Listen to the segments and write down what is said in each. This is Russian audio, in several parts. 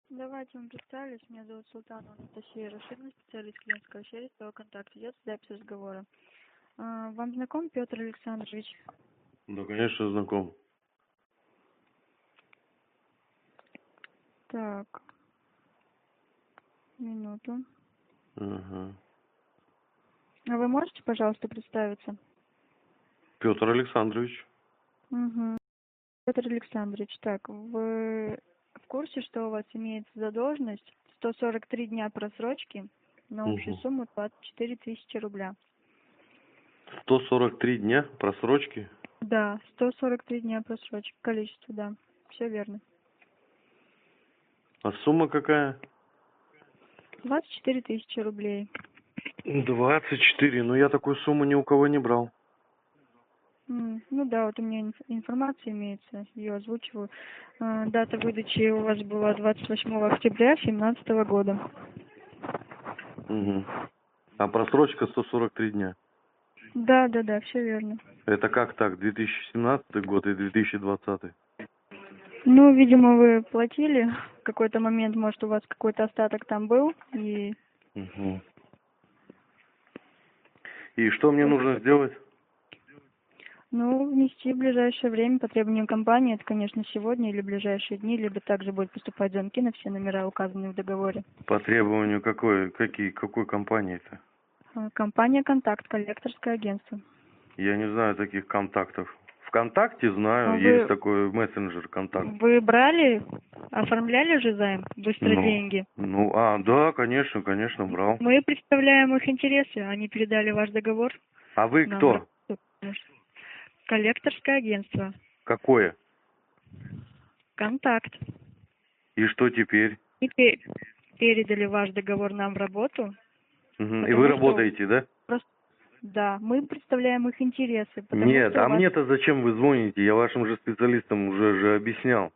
Давайте мы представились. Меня зовут Султанова Анастасия Рашидовна, специалист клиентского сервиса. Контакт идет запись разговора. Вам знаком Петр Александрович? Да, конечно, знаком. Так, минуту. Ага. А вы можете, пожалуйста, представиться? Петр Александрович. Угу. Петр Александрович, так, вы в курсе, что у вас имеется задолженность 143 дня просрочки на общую сумму 24 тысячи рубля? 143 дня просрочки? Да, 143 дня просрочки, количество, да, все верно. А сумма какая? 24 тысячи рублей. 24. Но я такую сумму ни у кого не брал. Ну да, вот у меня информация имеется, ее озвучиваю. Дата выдачи у вас была 28 октября 2017 года. Угу. А просрочка 143 дня. Да, все верно. Это как так? 2017 год и 2020? Ну, видимо, вы платили в какой-то момент, может, у вас какой-то остаток там был, и... Угу. И что мне нужно сделать? Ну, внести в ближайшее время по требованиям компании, это, конечно, сегодня или в ближайшие дни, либо также будут поступать звонки на все номера, указанные в договоре. По требованию какой компании-то? Компания «Контакт», коллекторское агентство. Я не знаю таких контактов. ВКонтакте знаю, Вы есть такой мессенджер «Контакт». Вы брали, оформляли же займ, быстро деньги? Да, конечно, брал. Мы представляем их интересы, они передали ваш договор. А вы Нам в кто? работу. Коллекторское агентство. Какое? «Контакт». И что теперь? И передали ваш договор нам в работу. Угу. И вы работаете, да? Да, мы представляем их интересы. Нет, а мне-то зачем вы звоните? Я вашим же специалистам уже объяснял.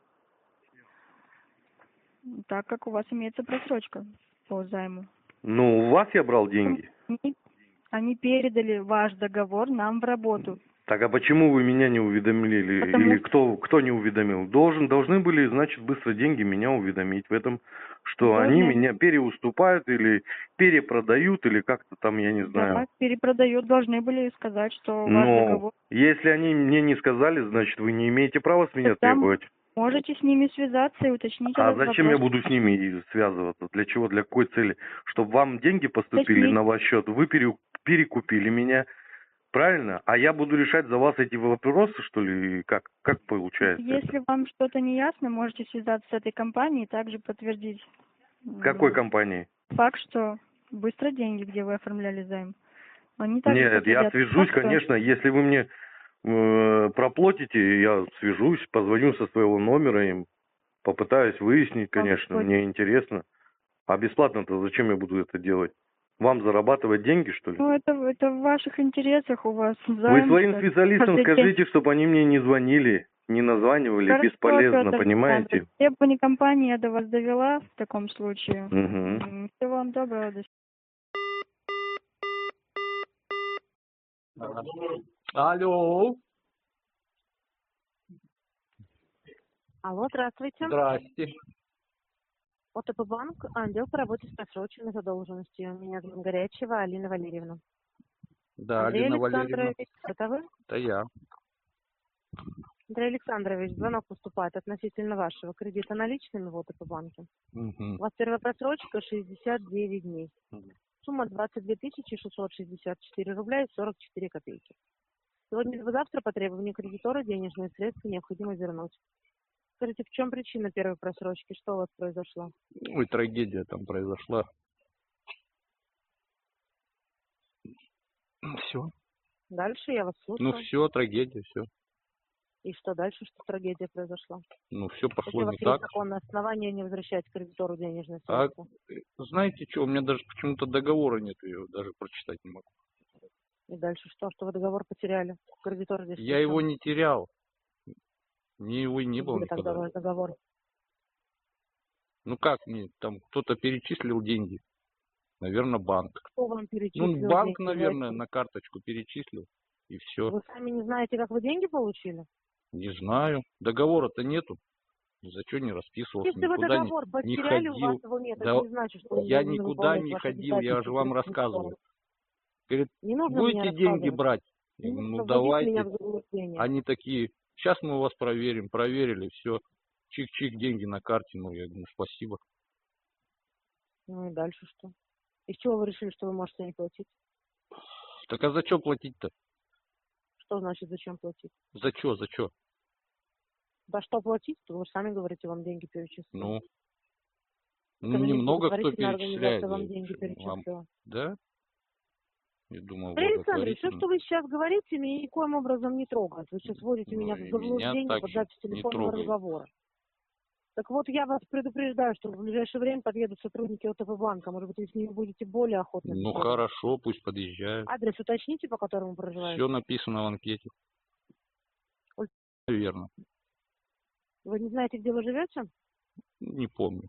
Так как у вас имеется просрочка по займу. Ну, у вас я брал деньги. Они передали ваш договор нам в работу. Так, а почему вы меня не уведомили? Или кто не уведомил? Должны были, значит, быстро деньги меня уведомить в этом, что они меня переуступают или перепродают, или как-то там, я не знаю. Да, перепродают, должны были сказать, что ваш договор... Если они мне не сказали, значит, вы не имеете права с меня требовать. Можете с ними связаться и уточнить А этот зачем вопрос. я буду с ними связываться? Для чего? Для какой цели? Чтобы вам деньги поступили на ваш счет, вы перекупили меня, правильно? А я буду решать за вас эти вопросы, что ли? Как получается? Если вам что-то не ясно, можете связаться с этой компанией и также подтвердить. Какой компании? Факт, что быстро деньги, где вы оформляли займ. Нет, я свяжусь, конечно, если вы мне проплатите, я свяжусь, позвоню со своего номера им, попытаюсь выяснить, конечно, мне интересно. А бесплатно-то зачем я буду это делать? Вам зарабатывать деньги, что ли? Ну, это в ваших интересах, у вас займ. Вы своим специалистам скажите, чтобы они мне не звонили, не названивали, хорошо, бесполезно, понимаете? Требования компании я до вас довела в таком случае. Угу. Всего вам доброго, до Алло. Алло, здравствуйте. Здрасте. ОТП банк, отдел по работе с просроченной задолженностью. Меня зовут Горячева Алина Валерьевна. Да, Андрей Алина Валерьевна. Александрович, это вы? Это я. Андрей Александрович, звонок поступает относительно вашего кредита наличными в ОТП банке. Угу. У вас первая просрочка 69 дней. Сумма 22 664 рубля и 44 копейки. Сегодня либо завтра по требованию кредитора денежные средства необходимо вернуть. Скажите, в чем причина первой просрочки? Что у вас произошло? Ой, трагедия там произошла. Все. Дальше я вас слушаю. Ну все, трагедия, все. И что дальше, что трагедия произошла? Ну все пошло Какие у не вас так. есть законные основания не возвращать кредитору денежные А средства? знаете что, у меня даже почему-то договора нет, я его даже прочитать не могу. И дальше что? Что вы договор потеряли? Кредитор здесь... Я его не терял. Мне его и не было Где никогда. тогда ваш договор? Ну как мне, там кто-то перечислил деньги. Наверное, банк. Кто вам перечислил Ну, банк, деньги? наверное, на карточку перечислил. И все. Вы сами не знаете, как вы деньги получили? Не знаю. Договора-то нету. За что не расписывался, Если вы никуда договор не потеряли, у ходил. вас его нет, Да это не значит, что вы я не должны никуда выполнять не ваши ходил, я же обязательства вам перед рассказывал. кредитором. Говорит, Не нужно мне будете деньги рассказывать. брать? Я Не говорю, нужно ну вводить меня давайте. в заблуждение. Они такие, сейчас мы вас проверим, проверили, все. Чик-чик, деньги на карте. Ну, я говорю, спасибо. Ну и дальше что? Из чего вы решили, что вы можете не платить? Так а за что платить-то? Что значит, зачем платить? За что, за что? Да что платить? То вы же сами говорите, вам деньги перечислили. Ну, Скажите, немного кто благотворительная перечисляет. организация вам деньги Вам, перечислила. да? Я думал, Андрей Александрович, все, благотворительно. что вы сейчас говорите, меня никоим образом не трогает. Вы сейчас вводите Ну, меня в и меня заблуждение под также запись не телефонного трогает. разговора. Так вот, я вас предупреждаю, что в ближайшее время подъедут сотрудники ОТП банка. Может быть, вы с ними будете более охотно Ну, беседовать. хорошо, пусть подъезжают. Адрес уточните, по которому проживаете. Все написано в анкете. Верно. Вы не знаете, где вы живете? Не помню.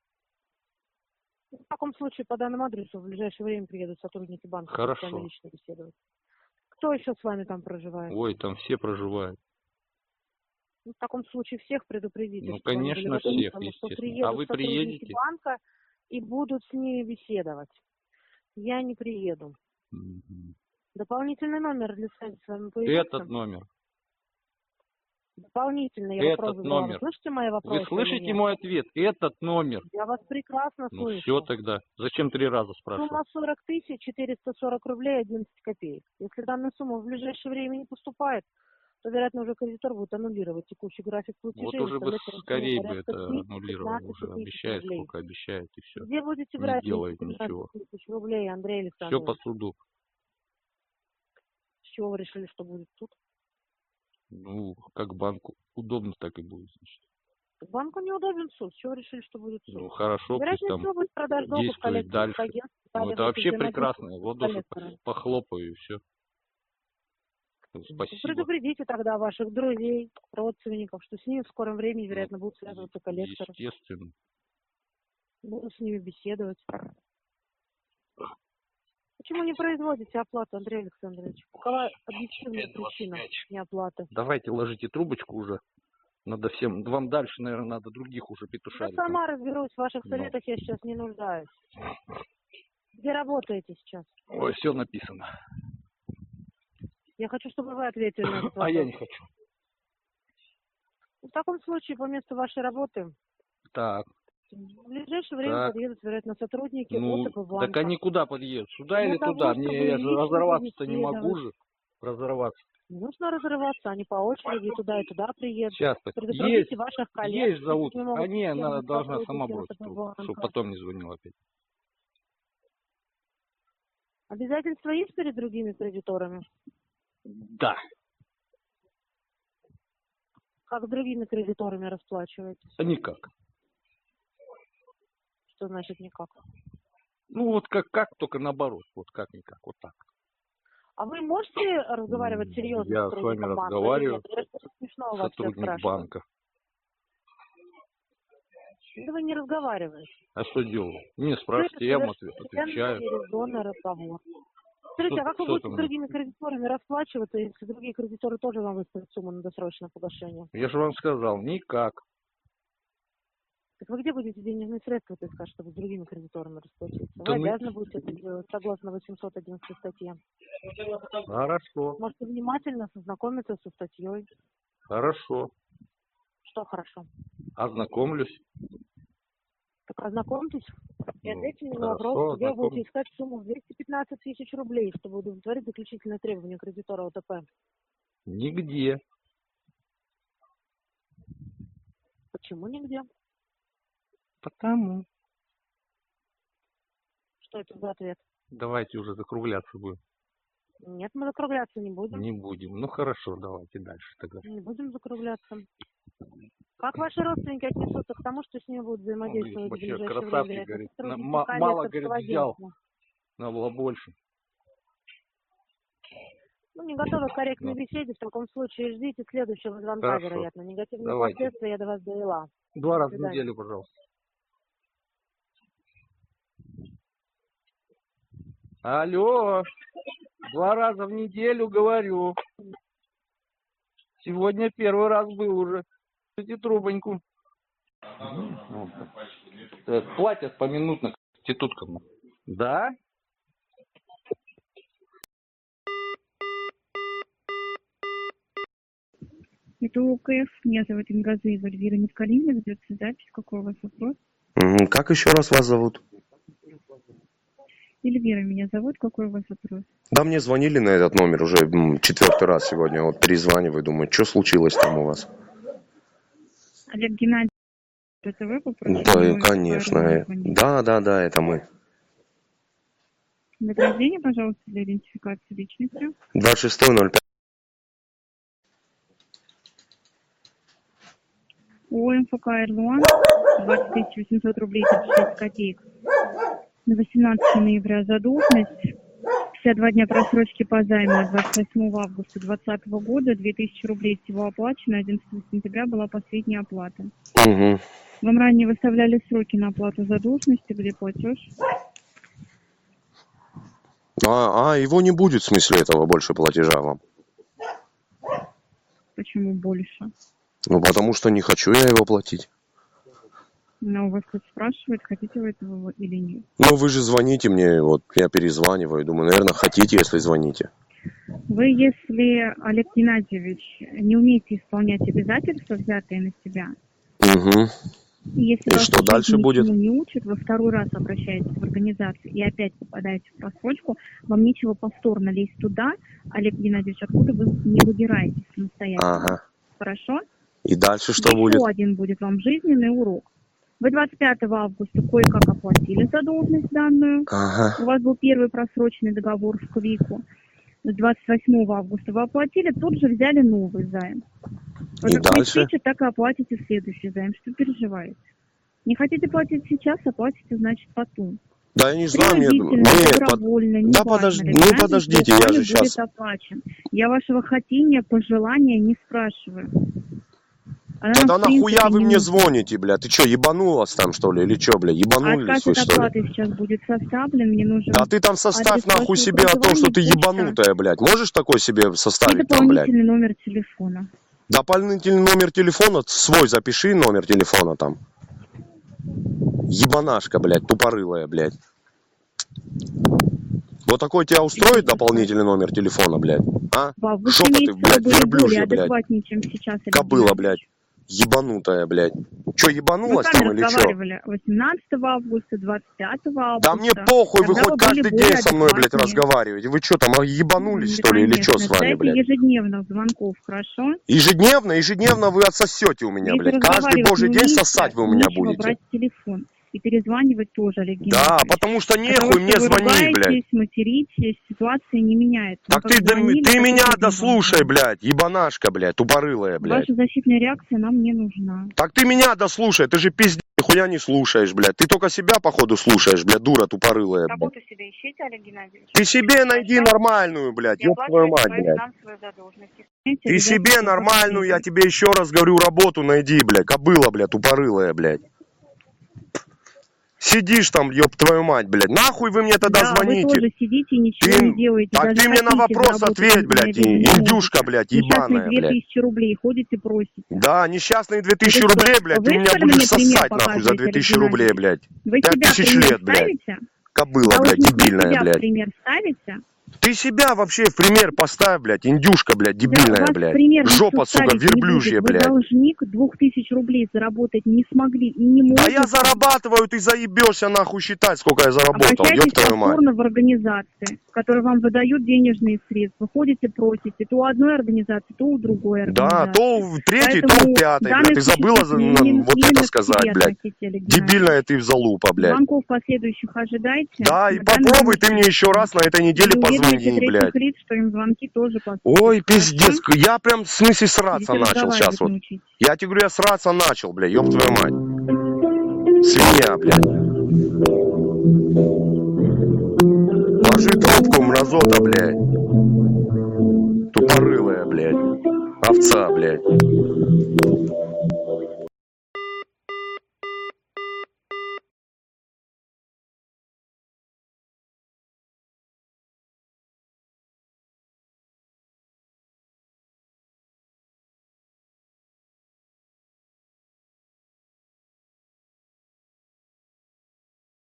В таком случае, по данному адресу в ближайшее время приедут сотрудники банка. чтобы с Хорошо. вами лично беседовать. Кто еще с вами там проживает? Ой, там все проживают. Ну, в таком случае всех предупредите. Ну, чтобы они конечно, были готовы, всех, потому что естественно. А приедут вы сотрудники приедете? банка и будут с ними беседовать. Я не приеду. Мгм. Дополнительный номер для связи с вами появился? Этот номер. Дополнительно я вопрос Этот задала. Вы номер. слышите мои вопросы? Вы слышите или нет? мой ответ? Этот номер. Я вас прекрасно Ну, слышу. все тогда. Зачем 3 раза спрашивать? Сумма 40 440 рублей 11 копеек. Если данная сумма в ближайшее время не поступает, то, вероятно, уже кредитор будет аннулировать текущий график платежей. Вот и уже бы выставлять вам сумму скорее бы порядка это 10-15 аннулировали. Уже тысяч обещает, рублей. сколько обещает, и все. Где будете Не брать делает 10-15 ничего. тысяч рублей, Андрей Все Александрович? по суду. С чего вы решили, что будет тут? Ну, как банку удобно, так и будет, значит. Банку неудобен суд. С чего вы решили, что будет суд? Ну, хорошо, пусть Вероятнее там всего будет продаж долгов действует коллекторских дальше. агентств. Ну, Далее это будет вообще взаимодействие прекрасно. с Вот даже коллектором. похлопаю, и все. Спасибо. Предупредите тогда ваших друзей, родственников, что с ними в скором времени, вероятно, будут связываться коллекторы. Естественно. Будут с ними беседовать. Почему не производите оплату, Андрей Александрович? Какова объективная причина неоплаты? Давайте ложите трубочку уже. Надо всем, вам дальше, наверное, надо других уже Я петушариков. сама разберусь в ваших Ну. советах, я сейчас не нуждаюсь. Где работаете сейчас? Ой, все написано. Я хочу, чтобы вы ответили на этот А вопрос. я не хочу. В таком случае, по месту вашей работы, Так, в ближайшее время Так. подъедут, вероятно, сотрудники ну, ОТП банка. так они куда подъедут? Сюда Для или того, туда? чтобы Мне, я же лично разорваться-то не могу побеседовать. же. Разорваться. Не нужно разрываться, они по очереди туда и туда приедут. Сейчас так. Предупредите Есть, ваших коллег. есть зовут. что не могут Она беседовать должна по сама поводу бросить ОТП трубку, банка. чтобы потом не звонила опять. Обязательства есть перед другими кредиторами? Да. Как с другими кредиторами расплачиваетесь? А никак. Что значит никак? Ну вот как, только наоборот. Вот как-никак, вот так. А вы можете разговаривать серьезно Я с с вами сотрудником банка? разговариваю. Или нет? Это смешно у вас всех Сотрудник спрашивать. банка. Да вы не разговариваете. А что делаю? Мне спрашиваете, я вам отвечаю. Резонный разговор. Скажите, а как вы Что будете там? с другими кредиторами расплачиваться, если другие кредиторы тоже вам выставят сумму на досрочное погашение? Я же вам сказал, никак. Так вы где будете денежные средства искать, чтобы с другими кредиторами расплатиться? Да Вы ну- обязаны будете это делать, согласно 811 статье. Хорошо, Можете внимательно ознакомиться со статьей. хорошо. Что хорошо? Ознакомлюсь. Так ознакомьтесь и Ну, ответьте мне на хорошо, вопрос, где вы ознакомлюсь. будете искать сумму в 215 тысяч рублей, чтобы удовлетворить заключительные требования кредитора ОТП. Нигде. Почему нигде? Потому. Что это за ответ? Давайте уже закругляться будем. Нет, мы закругляться не будем. Не будем. Ну хорошо, давайте дальше тогда. Не будем закругляться. Как ваши родственники отнесутся к тому, что с ними будут взаимодействовать в вообще ближайшее красавчик, время? говорит. Сотрудники Мало, коллекторского говорит, взял. агентства. Надо было больше. Ну, не готовы к корректной Ну. беседе, в таком случае ждите следующего звонка, Хорошо. вероятно. Негативные Давайте. последствия я до вас довела. 2 раза в свидания. неделю, пожалуйста. Алло, 2 раза в неделю говорю. Сегодня 1-й раз был уже. Эти трубоньку. Платят поминутно проституткам. Да? Это ОКФ. Меня зовут Ингазыева Эльвира Мискалина. Ведется запись. Какой у вас вопрос? Как еще раз вас зовут? Эльвира меня зовут. Какой у вас вопрос? Да, мне звонили на этот номер уже 4-й раз сегодня. Вот перезваниваю, думаю, что случилось там у вас? Олег Геннадьевич, это вы попросили? Да, конечно. Да, это мы. Дата рождения, пожалуйста, для идентификации личности. 26.05. ОМФК Эрлуан, 20 800 рублей 36 копеек. На 18 ноября задолженность, 52 дня просрочки по займу от 28 августа 2020 года, 2000 рублей всего оплачено, 11 сентября была последняя оплата. Угу. Вам ранее выставляли сроки на оплату задолженности, где платеж? Его не будет, в смысле, этого больше платежа вам? Почему больше? Ну, потому что не хочу я его платить. Но вас кто-то спрашивает, хотите вы этого или нет. Ну, вы же звоните мне, вот я перезваниваю, думаю, наверное, хотите, если звоните. Вы, если, Олег Геннадьевич, не умеете исполнять обязательства, взятые на себя, Угу. если И вас что дальше ничему будет? не учат, вы второй раз обращаетесь в организацию и опять попадаете в просрочку, вам нечего повторно лезть туда, Олег Геннадьевич, откуда вы не выбираетесь самостоятельно. Ага. Хорошо? И дальше что Еще будет? один будет вам жизненный урок. Вы 25 августа кое-как оплатили задолженность данную. Ага. У вас был первый просроченный договор в Квику. С 28 августа вы оплатили, тут же взяли новый займ. Вы И как дальше? хотите, так и оплатите следующий займ. Что переживаете? Не хотите платить сейчас, оплатите, значит, потом. Да я не знаю, Добровольно, да подождите, я же сейчас... будет оплачен. Я вашего хотения, пожелания не спрашиваю. Тогда нахуя вы мне звоните, бля? Ты что, ебанулась там, что ли? Или что, бля? Ебанулись вы, Отказ от что ли? оплаты сейчас будет составлен, мне нужен... Да ты там составь адрес нахуй вашего себе о том, что ты проживания, почта. ебанутая, блядь. Можешь такой себе И составить там, блядь? дополнительный номер телефона. Дополнительный номер телефона, свой запиши номер телефона там. Ебанашка, блядь, тупорылая, блядь. Вот такой тебя устроит дополнительный номер телефона, блядь? А? Вы Шо ты, блядь, были верблюжья, более блядь. адекватнее, чем сейчас. Кобыла, блядь. Ебанутая, блядь. Че, Мы ебанулась с вами там или что? разговаривали 18 августа, 25 августа. Да мне похуй, вы Когда хоть вы каждый были день более со мной, блядь, адекватнее. разговариваете. Вы что там, ебанулись, что ли, или что с вами, Ждайте блядь? ежедневных звонков, хорошо? Ежедневно вы отсосете у меня, Если блядь. Каждый разговаривать божий не день умеете, сосать вы у меня нечего будете. брать телефон и перезванивать тоже, Олег Да, Геннадьевич. потому что Потому нехуй что мне вы звони, блядь. ругаетесь, материтесь, ситуация не меняется. Так Мы как звонили, ты так и меня будем дослушай, звонить. блядь, ебанашка, блядь, тупорылая, блядь. Ваша защитная реакция нам не нужна. Так ты меня дослушай, ты же пиздец, нихуя не слушаешь, блядь. Ты только себя, походу, слушаешь, блядь, дура тупорылая, блядь. Работу себе ищите, Олег Геннадьевич. Ты себе найди нормальную, блядь, ёб твою мать, блядь. Ты себе нормальную, я тебе еще раз говорю, работу найди, блядь, кобыла, блядь, тупорылая, блядь. Сидишь там, ёб твою мать, блядь. Нахуй вы мне тогда звоните? Вы тоже сидите и ничего не делаете. Так Даже ты мне на хотите вопрос заработать ответь, блядь, на жизнь, индюшка, блядь, ебаная, несчастные блядь. 2000 рублей ходите, просите. Да, несчастные 2000 Это что, рублей, блядь, ты вы, у меня что ли, будешь мне пример сосать, нахуй, за показываете, 2000 Олег рублей, Геннадьевич? блядь. Вы себя 5000 пример лет, блядь. ставите? Кобыла, Да блядь, вы дебильная, себя в блядь. пример ставите? Ты себя вообще в пример поставь, блядь, индюшка, блядь, Да, дебильная, вас блядь. пример никто Жопа, сука, ставить не верблюжья, будет. Вы блядь. должник 2000 рублей заработать не смогли и не можете. А я зарабатываю, ты заебешься нахуй считать, сколько я заработал, ёб Обращайтесь твою мать. повторно в организации, которые вам выдают денежные средства. Ходите, просите. То у одной организации, то у другой организации. Да, то в третьей, то Поэтому в пятой, данный блядь. Ты забыла случай не вот именно это к сказать, себе блядь. относите, Олег Геннадьевич. Дебильная ты залупа, блядь. Звонков последующих ожидайте. Да, и На данный попробуй момент ты мне еще раз на этой неделе вы уведомите позвони, третьих блядь. лиц, что им звонки тоже поступят. Ой, пиздец, Хорошо? я прям в смысле сраться Идите начал сейчас разговаривать вот. научитесь. Я тебе говорю, я сраться начал, блядь, ёб твою мать. Свинья, блядь. Ложи трубку, мразота, блядь. Тупорылая, блядь. Овца, блядь.